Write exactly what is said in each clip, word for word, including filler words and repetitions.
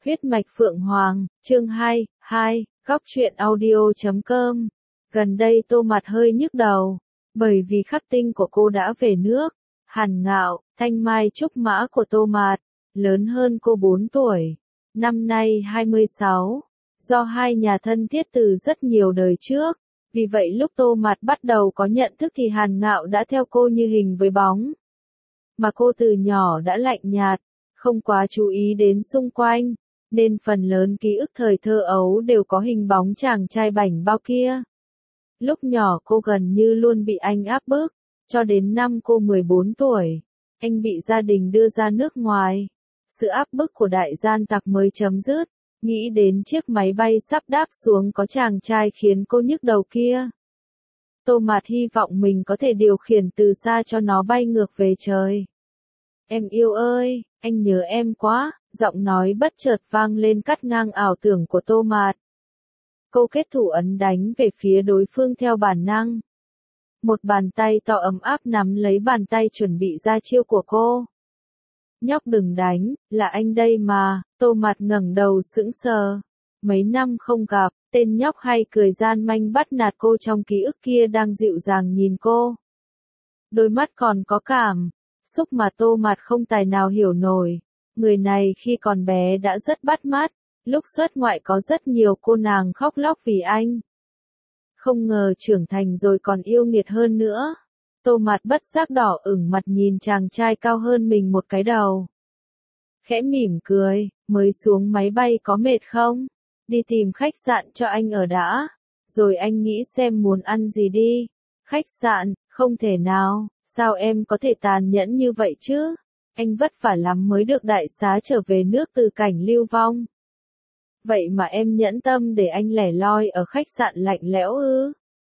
Huyết mạch Phượng Hoàng, chương hai, hai, góc truyện audio chấm com. Gần đây Tô Mạt hơi nhức đầu, bởi vì khắc tinh của cô đã về nước. Hàn Ngạo, thanh mai trúc mã của Tô Mạt, lớn hơn cô bốn tuổi, năm nay hai mươi sáu, do hai nhà thân thiết từ rất nhiều đời trước. Vì vậy lúc Tô Mạt bắt đầu có nhận thức thì Hàn Ngạo đã theo cô như hình với bóng. Mà cô từ nhỏ đã lạnh nhạt, không quá chú ý đến xung quanh, nên phần lớn ký ức thời thơ ấu đều có hình bóng chàng trai bảnh bao kia. Lúc nhỏ cô gần như luôn bị anh áp bức, cho đến năm cô mười bốn tuổi, anh bị gia đình đưa ra nước ngoài. Sự áp bức của đại gian tặc mới chấm dứt, nghĩ đến chiếc máy bay sắp đáp xuống có chàng trai khiến cô nhức đầu kia. Tô Mạt hy vọng mình có thể điều khiển từ xa cho nó bay ngược về trời. Em yêu ơi, anh nhớ em quá, giọng nói bất chợt vang lên cắt ngang ảo tưởng của Tô Mạt. Cô kết thủ ấn đánh về phía đối phương theo bản năng. Một bàn tay to ấm áp nắm lấy bàn tay chuẩn bị ra chiêu của cô. Nhóc đừng đánh, là anh đây mà. Tô Mạt ngẩng đầu sững sờ. Mấy năm không gặp, tên nhóc hay cười gian manh bắt nạt cô trong ký ức kia đang dịu dàng nhìn cô. Đôi mắt còn có cảm xúc mà Tô Mạt không tài nào hiểu nổi. Người này khi còn bé đã rất bắt mắt, lúc xuất ngoại có rất nhiều cô nàng khóc lóc vì anh. Không ngờ trưởng thành rồi còn yêu nghiệt hơn nữa. Tô Mạt bất giác đỏ ửng mặt nhìn chàng trai cao hơn mình một cái đầu. Khẽ mỉm cười, mới xuống máy bay có mệt không? Đi tìm khách sạn cho anh ở đã, rồi anh nghĩ xem muốn ăn gì đi. Khách sạn, không thể nào, sao em có thể tàn nhẫn như vậy chứ? Anh vất vả lắm mới được đại xá trở về nước từ cảnh lưu vong. Vậy mà em nhẫn tâm để anh lẻ loi ở khách sạn lạnh lẽo ư?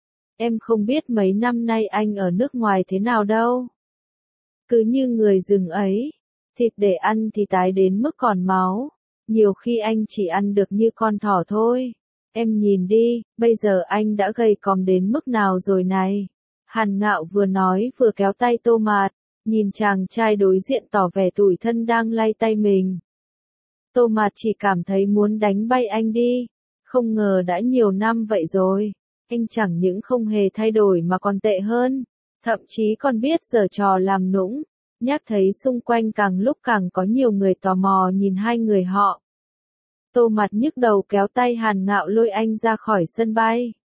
Em không biết mấy năm nay anh ở nước ngoài thế nào đâu. Cứ như người rừng ấy, thịt để ăn thì tái đến mức còn máu. Nhiều khi anh chỉ ăn được như con thỏ thôi. Em nhìn đi, bây giờ anh đã gầy còm đến mức nào rồi này. Hàn Ngạo vừa nói vừa kéo tay Tô Mạt, nhìn chàng trai đối diện tỏ vẻ tủi thân đang lay tay mình. Tô Mạt chỉ cảm thấy muốn đánh bay anh đi. Không ngờ đã nhiều năm vậy rồi, anh chẳng những không hề thay đổi mà còn tệ hơn. Thậm chí còn biết giở trò làm nũng. Nhắc thấy xung quanh càng lúc càng có nhiều người tò mò nhìn hai người họ. Tô Mạt nhức đầu kéo tay Hàn Ngạo lôi anh ra khỏi sân bay.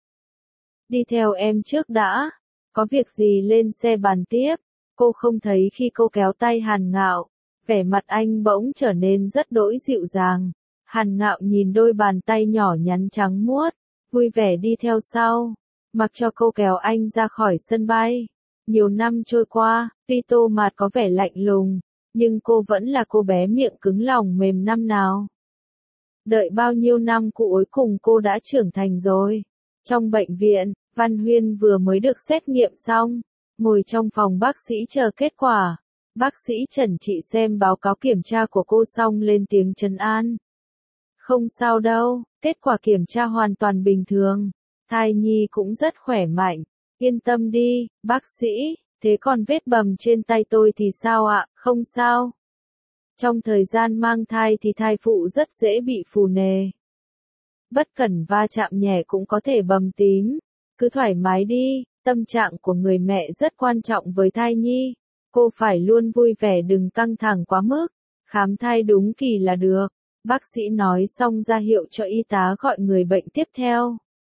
Đi theo em trước đã, có việc gì lên xe bàn tiếp. Cô không thấy khi cô kéo tay Hàn Ngạo, vẻ mặt anh bỗng trở nên rất đỗi dịu dàng. Hàn Ngạo nhìn đôi bàn tay nhỏ nhắn trắng muốt, vui vẻ đi theo sau, mặc cho cô kéo anh ra khỏi sân bay. Nhiều năm trôi qua, tuy Tô Mạt có vẻ lạnh lùng, nhưng cô vẫn là cô bé miệng cứng lòng mềm năm nào. Đợi bao nhiêu năm cuối cùng cô đã trưởng thành rồi. Trong bệnh viện, Văn Huyên vừa mới được xét nghiệm xong, ngồi trong phòng bác sĩ chờ kết quả. Bác sĩ chẩn trị xem báo cáo kiểm tra của cô xong lên tiếng trấn an. Không sao đâu, kết quả kiểm tra hoàn toàn bình thường. Thai nhi cũng rất khỏe mạnh. Yên tâm đi, bác sĩ. Thế còn vết bầm trên tay tôi thì sao ạ? Không sao. Trong thời gian mang thai thì thai phụ rất dễ bị phù nề. Bất cẩn va chạm nhẹ cũng có thể bầm tím. Cứ thoải mái đi, tâm trạng của người mẹ rất quan trọng với thai nhi. Cô phải luôn vui vẻ đừng căng thẳng quá mức. Khám thai đúng kỳ là được. Bác sĩ nói xong ra hiệu cho y tá gọi người bệnh tiếp theo.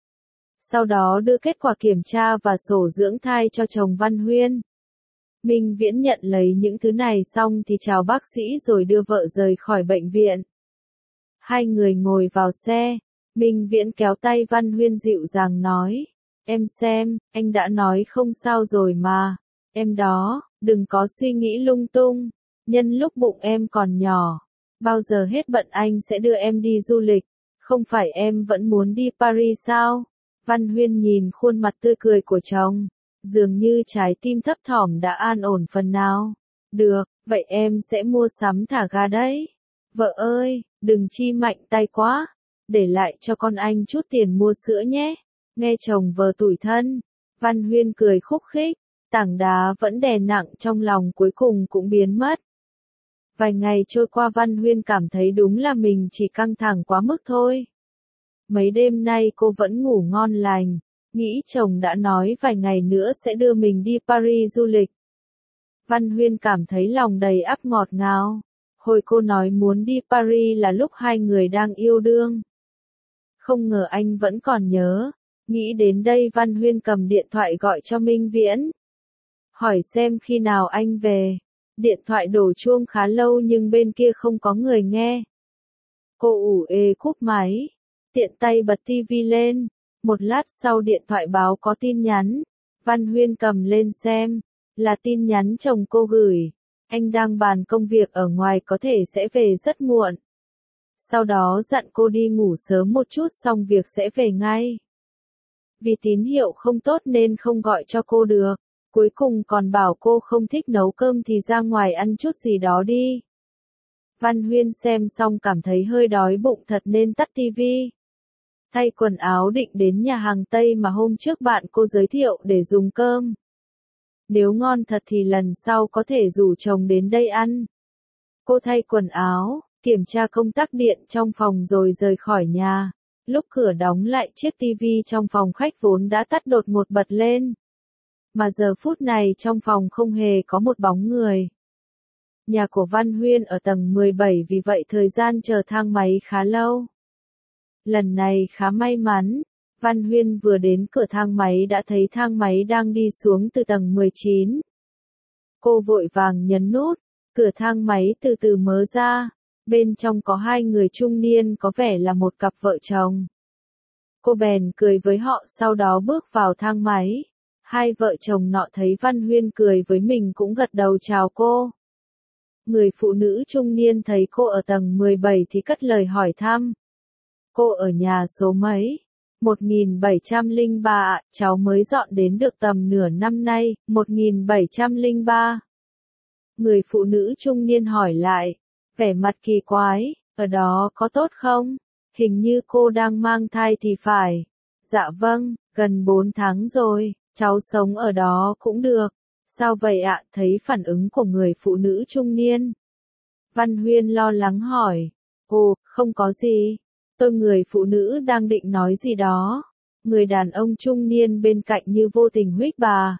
Sau đó đưa kết quả kiểm tra và sổ dưỡng thai cho chồng Văn Huyên. Minh Viễn nhận lấy những thứ này xong thì chào bác sĩ rồi đưa vợ rời khỏi bệnh viện. Hai người ngồi vào xe, Minh Viễn kéo tay Văn Huyên dịu dàng nói, em xem, anh đã nói không sao rồi mà. Em đó, đừng có suy nghĩ lung tung, nhân lúc bụng em còn nhỏ, bao giờ hết bận anh sẽ đưa em đi du lịch, không phải em vẫn muốn đi Paris sao? Văn Huyên nhìn khuôn mặt tươi cười của chồng, dường như trái tim thấp thỏm đã an ổn phần nào. Được, vậy em sẽ mua sắm thả ga đấy. Vợ ơi, đừng chi mạnh tay quá, để lại cho con anh chút tiền mua sữa nhé. Nghe chồng vợ tủi thân, Văn Huyên cười khúc khích, tảng đá vẫn đè nặng trong lòng cuối cùng cũng biến mất. Vài ngày trôi qua Văn Huyên cảm thấy đúng là mình chỉ căng thẳng quá mức thôi. Mấy đêm nay cô vẫn ngủ ngon lành, nghĩ chồng đã nói vài ngày nữa sẽ đưa mình đi Paris du lịch. Văn Huyên cảm thấy lòng đầy ắp ngọt ngào. Hồi cô nói muốn đi Paris là lúc hai người đang yêu đương. Không ngờ anh vẫn còn nhớ. Nghĩ đến đây Văn Huyên cầm điện thoại gọi cho Minh Viễn. Hỏi xem khi nào anh về. Điện thoại đổ chuông khá lâu nhưng bên kia không có người nghe. Cô ủ ê cúp máy. Tiện tay bật tivi lên. Một lát sau điện thoại báo có tin nhắn. Văn Huyên cầm lên xem. Là tin nhắn chồng cô gửi. Anh đang bàn công việc ở ngoài có thể sẽ về rất muộn. Sau đó dặn cô đi ngủ sớm một chút xong việc sẽ về ngay. Vì tín hiệu không tốt nên không gọi cho cô được. Cuối cùng còn bảo cô không thích nấu cơm thì ra ngoài ăn chút gì đó đi. Văn Huyên xem xong cảm thấy hơi đói bụng thật nên tắt tivi. Thay quần áo định đến nhà hàng Tây mà hôm trước bạn cô giới thiệu để dùng cơm. Nếu ngon thật thì lần sau có thể rủ chồng đến đây ăn. Cô thay quần áo, kiểm tra công tắc điện trong phòng rồi rời khỏi nhà. Lúc cửa đóng lại chiếc tivi trong phòng khách vốn đã tắt đột ngột bật lên. Mà giờ phút này trong phòng không hề có một bóng người. Nhà của Văn Huyên ở tầng mười bảy vì vậy thời gian chờ thang máy khá lâu. Lần này khá may mắn, Văn Huyên vừa đến cửa thang máy đã thấy thang máy đang đi xuống từ tầng mười chín. Cô vội vàng nhấn nút, cửa thang máy từ từ mở ra, bên trong có hai người trung niên có vẻ là một cặp vợ chồng. Cô bèn cười với họ sau đó bước vào thang máy. Hai vợ chồng nọ thấy Văn Huyên cười với mình cũng gật đầu chào cô. Người phụ nữ trung niên thấy cô ở tầng mười bảy thì cất lời hỏi thăm. Cô ở nhà số mấy? một nghìn bảy trăm lẻ ba ạ, cháu mới dọn đến được tầm nửa năm nay, một nghìn bảy trăm lẻ ba. Người phụ nữ trung niên hỏi lại, vẻ mặt kỳ quái, ở đó có tốt không? Hình như cô đang mang thai thì phải. Dạ vâng, gần bốn tháng rồi, cháu sống ở đó cũng được. Sao vậy ạ? Thấy phản ứng của người phụ nữ trung niên. Văn Huyên lo lắng hỏi, ồ, không có gì. Tôi người phụ nữ đang định nói gì đó. Người đàn ông trung niên bên cạnh như vô tình huých bà.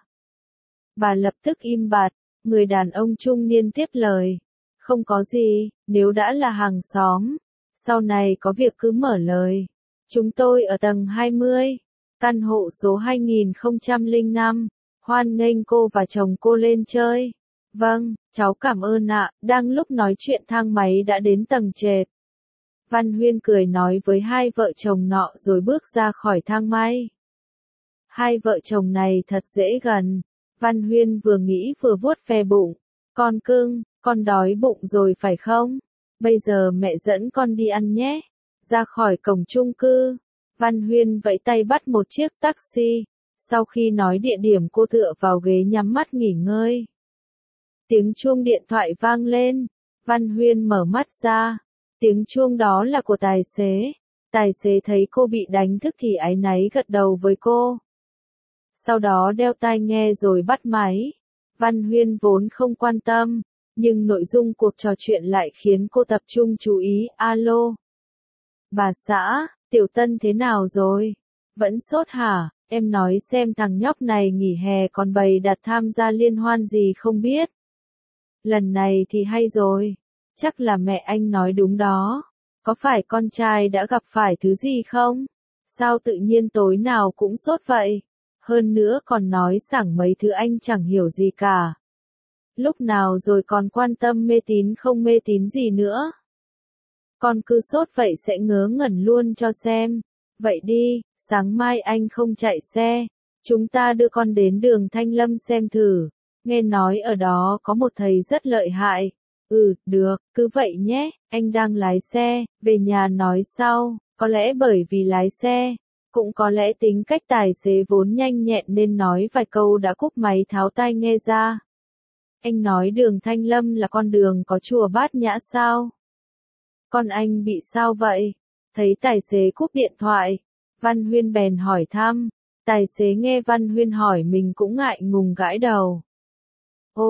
Bà lập tức im bặt, người đàn ông trung niên tiếp lời. Không có gì, nếu đã là hàng xóm. Sau này có việc cứ mở lời. Chúng tôi ở tầng hai mươi, căn hộ số hai nghìn không trăm lẻ năm, hoan nghênh cô và chồng cô lên chơi. Vâng, cháu cảm ơn ạ, đang lúc nói chuyện thang máy đã đến tầng trệt. Văn Huyên cười nói với hai vợ chồng nọ rồi bước ra khỏi thang máy. Hai vợ chồng này thật dễ gần. Văn Huyên vừa nghĩ vừa vuốt ve bụng. Con cưng, con đói bụng rồi phải không? Bây giờ mẹ dẫn con đi ăn nhé. Ra khỏi cổng chung cư, Văn Huyên vẫy tay bắt một chiếc taxi. Sau khi nói địa điểm cô tựa vào ghế nhắm mắt nghỉ ngơi. Tiếng chuông điện thoại vang lên. Văn Huyên mở mắt ra. Tiếng chuông đó là của tài xế. Tài xế thấy cô bị đánh thức thì áy náy gật đầu với cô. Sau đó đeo tai nghe rồi bắt máy. Văn Huyên vốn không quan tâm, nhưng nội dung cuộc trò chuyện lại khiến cô tập trung chú ý. Alo. Bà xã, Tiểu Tân thế nào rồi? Vẫn sốt hả? Em nói xem thằng nhóc này nghỉ hè còn bày đặt tham gia liên hoan gì không biết. Lần này thì hay rồi. Chắc là mẹ anh nói đúng đó. Có phải con trai đã gặp phải thứ gì không? Sao tự nhiên tối nào cũng sốt vậy? Hơn nữa còn nói sảng mấy thứ anh chẳng hiểu gì cả. Lúc nào rồi còn quan tâm mê tín không mê tín gì nữa? Con cứ sốt vậy sẽ ngớ ngẩn luôn cho xem. Vậy đi, sáng mai anh không chạy xe. Chúng ta đưa con đến đường Thanh Lâm xem thử. Nghe nói ở đó có một thầy rất lợi hại. Ừ, được, cứ vậy nhé, anh đang lái xe, về nhà nói sau, có lẽ bởi vì lái xe, cũng có lẽ tính cách tài xế vốn nhanh nhẹn nên nói vài câu đã cúp máy tháo tai nghe ra. Anh nói đường Thanh Lâm là con đường có chùa Bát Nhã sao? Con anh bị sao vậy? Thấy tài xế cúp điện thoại, Văn Huyên bèn hỏi thăm, tài xế nghe Văn Huyên hỏi mình cũng ngại ngùng gãi đầu. Ôi,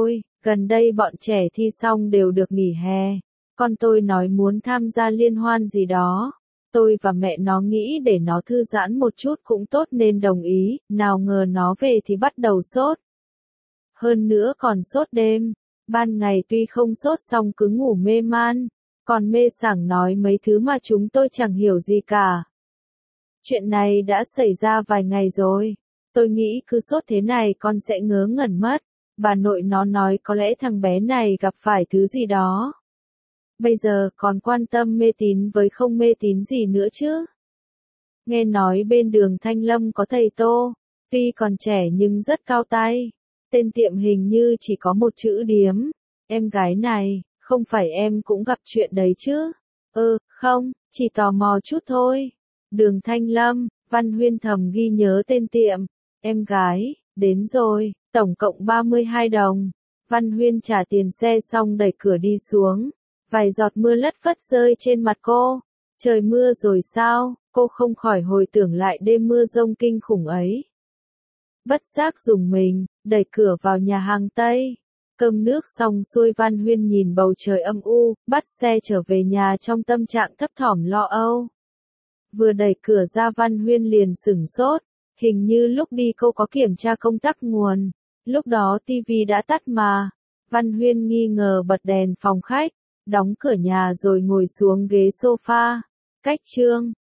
Gần đây bọn trẻ thi xong đều được nghỉ hè. Con tôi nói muốn tham gia liên hoan gì đó. Tôi và mẹ nó nghĩ để nó thư giãn một chút cũng tốt nên đồng ý, nào ngờ nó về thì bắt đầu sốt. Hơn nữa còn sốt đêm. Ban ngày tuy không sốt xong cứ ngủ mê man. Còn mê sảng nói mấy thứ mà chúng tôi chẳng hiểu gì cả. Chuyện này đã xảy ra vài ngày rồi. Tôi nghĩ cứ sốt thế này con sẽ ngớ ngẩn mất. Bà nội nó nói có lẽ thằng bé này gặp phải thứ gì đó. Bây giờ còn quan tâm mê tín với không mê tín gì nữa chứ. Nghe nói bên đường Thanh Lâm có thầy Tô. Tuy còn trẻ nhưng rất cao tay. Tên tiệm hình như chỉ có một chữ điếm. Em gái này, không phải em cũng gặp chuyện đấy chứ? Ừ, không, chỉ tò mò chút thôi. Đường Thanh Lâm, Văn Huyên thầm ghi nhớ tên tiệm. Em gái, đến rồi, tổng cộng ba mươi hai đồng. Văn Huyên trả tiền xe xong đẩy cửa đi xuống. Vài giọt mưa lất phất rơi trên mặt cô. Trời mưa rồi sao? Cô không khỏi hồi tưởng lại đêm mưa rông kinh khủng ấy. Bất giác dùng mình, đẩy cửa vào nhà hàng Tây. Cơm nước xong xuôi Văn Huyên nhìn bầu trời âm u, bắt xe trở về nhà trong tâm trạng thấp thỏm lo âu. Vừa đẩy cửa ra Văn Huyên liền sửng sốt. Hình như lúc đi cô có kiểm tra công tắc nguồn. Lúc đó tivi đã tắt mà. Văn Huyên nghi ngờ bật đèn phòng khách, đóng cửa nhà rồi ngồi xuống ghế sofa. Cách chương